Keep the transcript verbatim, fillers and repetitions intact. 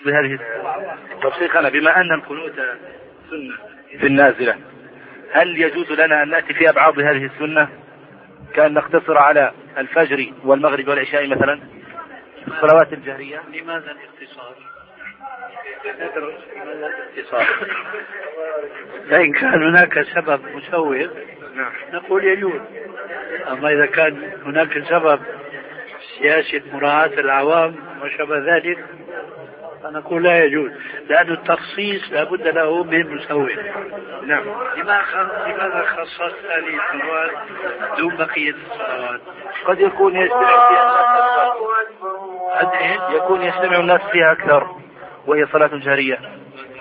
بهذه. طب شيخنا، بما أن القنوت سنة في النازلة، هل يجوز لنا أن نأتي في أبعاد هذه السنة كأن نقتصر على الفجر والمغرب والعشاء مثلا الصلوات الجهرية؟ لماذا الاختصار؟ فإن كان هناك سبب مسوغ نقول يجوز، أما إذا كان هناك سبب سياسة مراعاة العوام وشبه ذلك فنقول لا يجوز، لأن التخصيص لابد له من مسوغ. نعم. لماذا خصصت هذه الصلوات دون بقية الصلوات؟ قد يكون يجتمع فيها يكون يجتمع الناس فيها أكثر وهي صلاة جهرية.